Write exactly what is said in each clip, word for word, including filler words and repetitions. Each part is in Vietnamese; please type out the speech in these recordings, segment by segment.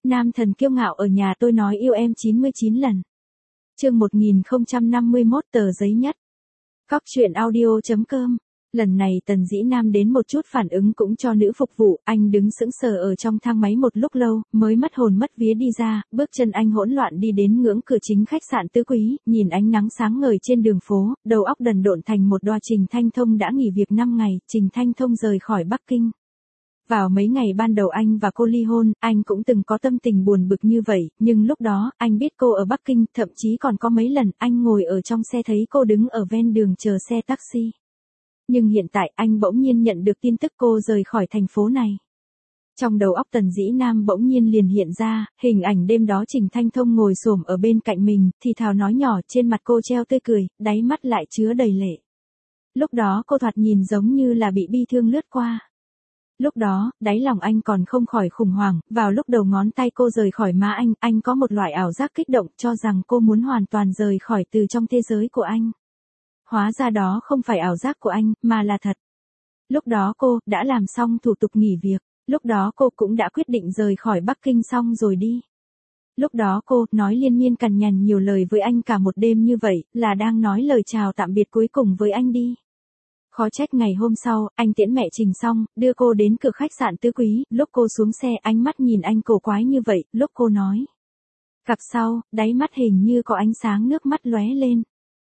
Nam thần kiêu ngạo ở nhà tôi nói yêu em chín mươi chín lần. Chương một nghìn không trăm năm mươi mốt tờ giấy nhất. Cóc truyện audio chấm com. Lần này Tần Dĩ Nam đến một chút phản ứng cũng cho nữ phục vụ, anh đứng sững sờ ở trong thang máy một lúc lâu, mới mất hồn mất vía đi ra, bước chân anh hỗn loạn đi đến ngưỡng cửa chính khách sạn Tứ Quý, nhìn ánh nắng sáng ngời trên đường phố, đầu óc đần độn thành một đoa. Trình Thanh Thông đã nghỉ việc năm ngày, Trình Thanh Thông rời khỏi Bắc Kinh. Vào mấy ngày ban đầu anh và cô ly hôn, anh cũng từng có tâm tình buồn bực như vậy, nhưng lúc đó, anh biết cô ở Bắc Kinh, thậm chí còn có mấy lần anh ngồi ở trong xe thấy cô đứng ở ven đường chờ xe taxi. Nhưng hiện tại anh bỗng nhiên nhận được tin tức cô rời khỏi thành phố này. Trong đầu óc Tần Dĩ Nam bỗng nhiên liền hiện ra, hình ảnh đêm đó Trình Thanh Thông ngồi xổm ở bên cạnh mình, thì thào nói nhỏ, trên mặt cô treo tươi cười, đáy mắt lại chứa đầy lệ. Lúc đó cô thoạt nhìn giống như là bị bi thương lướt qua. Lúc đó, đáy lòng anh còn không khỏi khủng hoảng, vào lúc đầu ngón tay cô rời khỏi má anh, anh có một loại ảo giác kích động cho rằng cô muốn hoàn toàn rời khỏi từ trong thế giới của anh. Hóa ra đó không phải ảo giác của anh, mà là thật. Lúc đó cô đã làm xong thủ tục nghỉ việc, lúc đó cô cũng đã quyết định rời khỏi Bắc Kinh xong rồi đi. Lúc đó cô nói liên miên cằn nhằn nhiều lời với anh cả một đêm như vậy, là đang nói lời chào tạm biệt cuối cùng với anh đi. Khó trách ngày hôm sau, anh tiễn mẹ Trình xong, đưa cô đến cửa khách sạn Tứ Quý, lúc cô xuống xe ánh mắt nhìn anh cổ quái như vậy, lúc cô nói. Gặp sau, đáy mắt hình như có ánh sáng nước mắt lóe lên.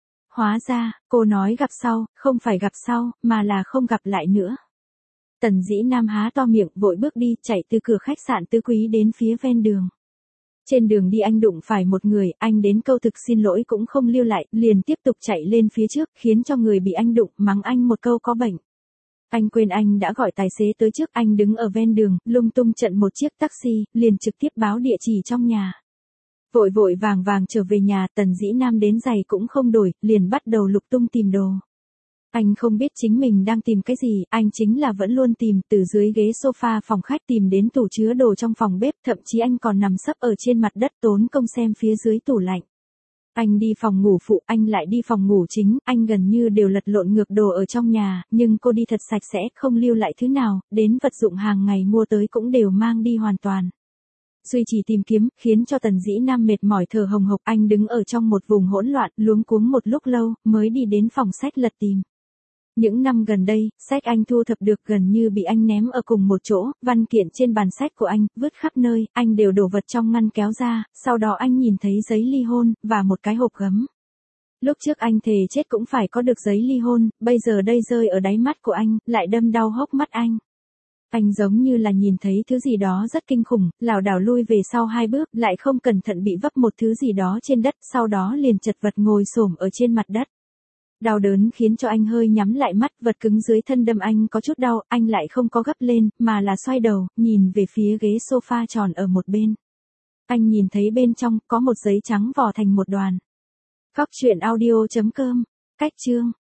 Hóa ra, cô nói gặp sau, không phải gặp sau, mà là không gặp lại nữa. Tần Dĩ Nam há to miệng, vội bước đi, chạy từ cửa khách sạn Tứ Quý đến phía ven đường. Trên đường đi anh đụng phải một người, anh đến câu thực xin lỗi cũng không lưu lại, liền tiếp tục chạy lên phía trước, khiến cho người bị anh đụng, mắng anh một câu có bệnh. Anh quên anh đã gọi tài xế tới trước, anh đứng ở ven đường, lung tung chặn một chiếc taxi, liền trực tiếp báo địa chỉ trong nhà. Vội vội vàng vàng trở về nhà, Tần Dĩ Nam đến giày cũng không đổi, liền bắt đầu lục tung tìm đồ. Anh không biết chính mình đang tìm cái gì, anh chính là vẫn luôn tìm, từ dưới ghế sofa phòng khách tìm đến tủ chứa đồ trong phòng bếp, thậm chí anh còn nằm sấp ở trên mặt đất tốn công xem phía dưới tủ lạnh. Anh đi phòng ngủ phụ, anh lại đi phòng ngủ chính, anh gần như đều lật lộn ngược đồ ở trong nhà, nhưng cô đi thật sạch sẽ, không lưu lại thứ nào, đến vật dụng hàng ngày mua tới cũng đều mang đi hoàn toàn. Duy trì tìm kiếm, khiến cho Tần Dĩ Nam mệt mỏi thở hồng hộc, anh đứng ở trong một vùng hỗn loạn, luống cuống một lúc lâu, mới đi đến phòng sách lật tìm. Những năm gần đây, sách anh thu thập được gần như bị anh ném ở cùng một chỗ, văn kiện trên bàn sách của anh, vứt khắp nơi, anh đều đổ vật trong ngăn kéo ra, sau đó anh nhìn thấy giấy ly hôn, và một cái hộp gấm. Lúc trước anh thề chết cũng phải có được giấy ly hôn, bây giờ đây rơi ở đáy mắt của anh, lại đâm đau hốc mắt anh. Anh giống như là nhìn thấy thứ gì đó rất kinh khủng, lảo đảo lui về sau hai bước, lại không cẩn thận bị vấp một thứ gì đó trên đất, sau đó liền chật vật ngồi xổm ở trên mặt đất. Đau đớn khiến cho anh hơi nhắm lại mắt, vật cứng dưới thân đâm anh có chút đau, anh lại không có gấp lên, mà là xoay đầu, nhìn về phía ghế sofa tròn ở một bên. Anh nhìn thấy bên trong, có một giấy trắng vò thành một đoàn. Cóc truyện audio chấm com. Cách chương.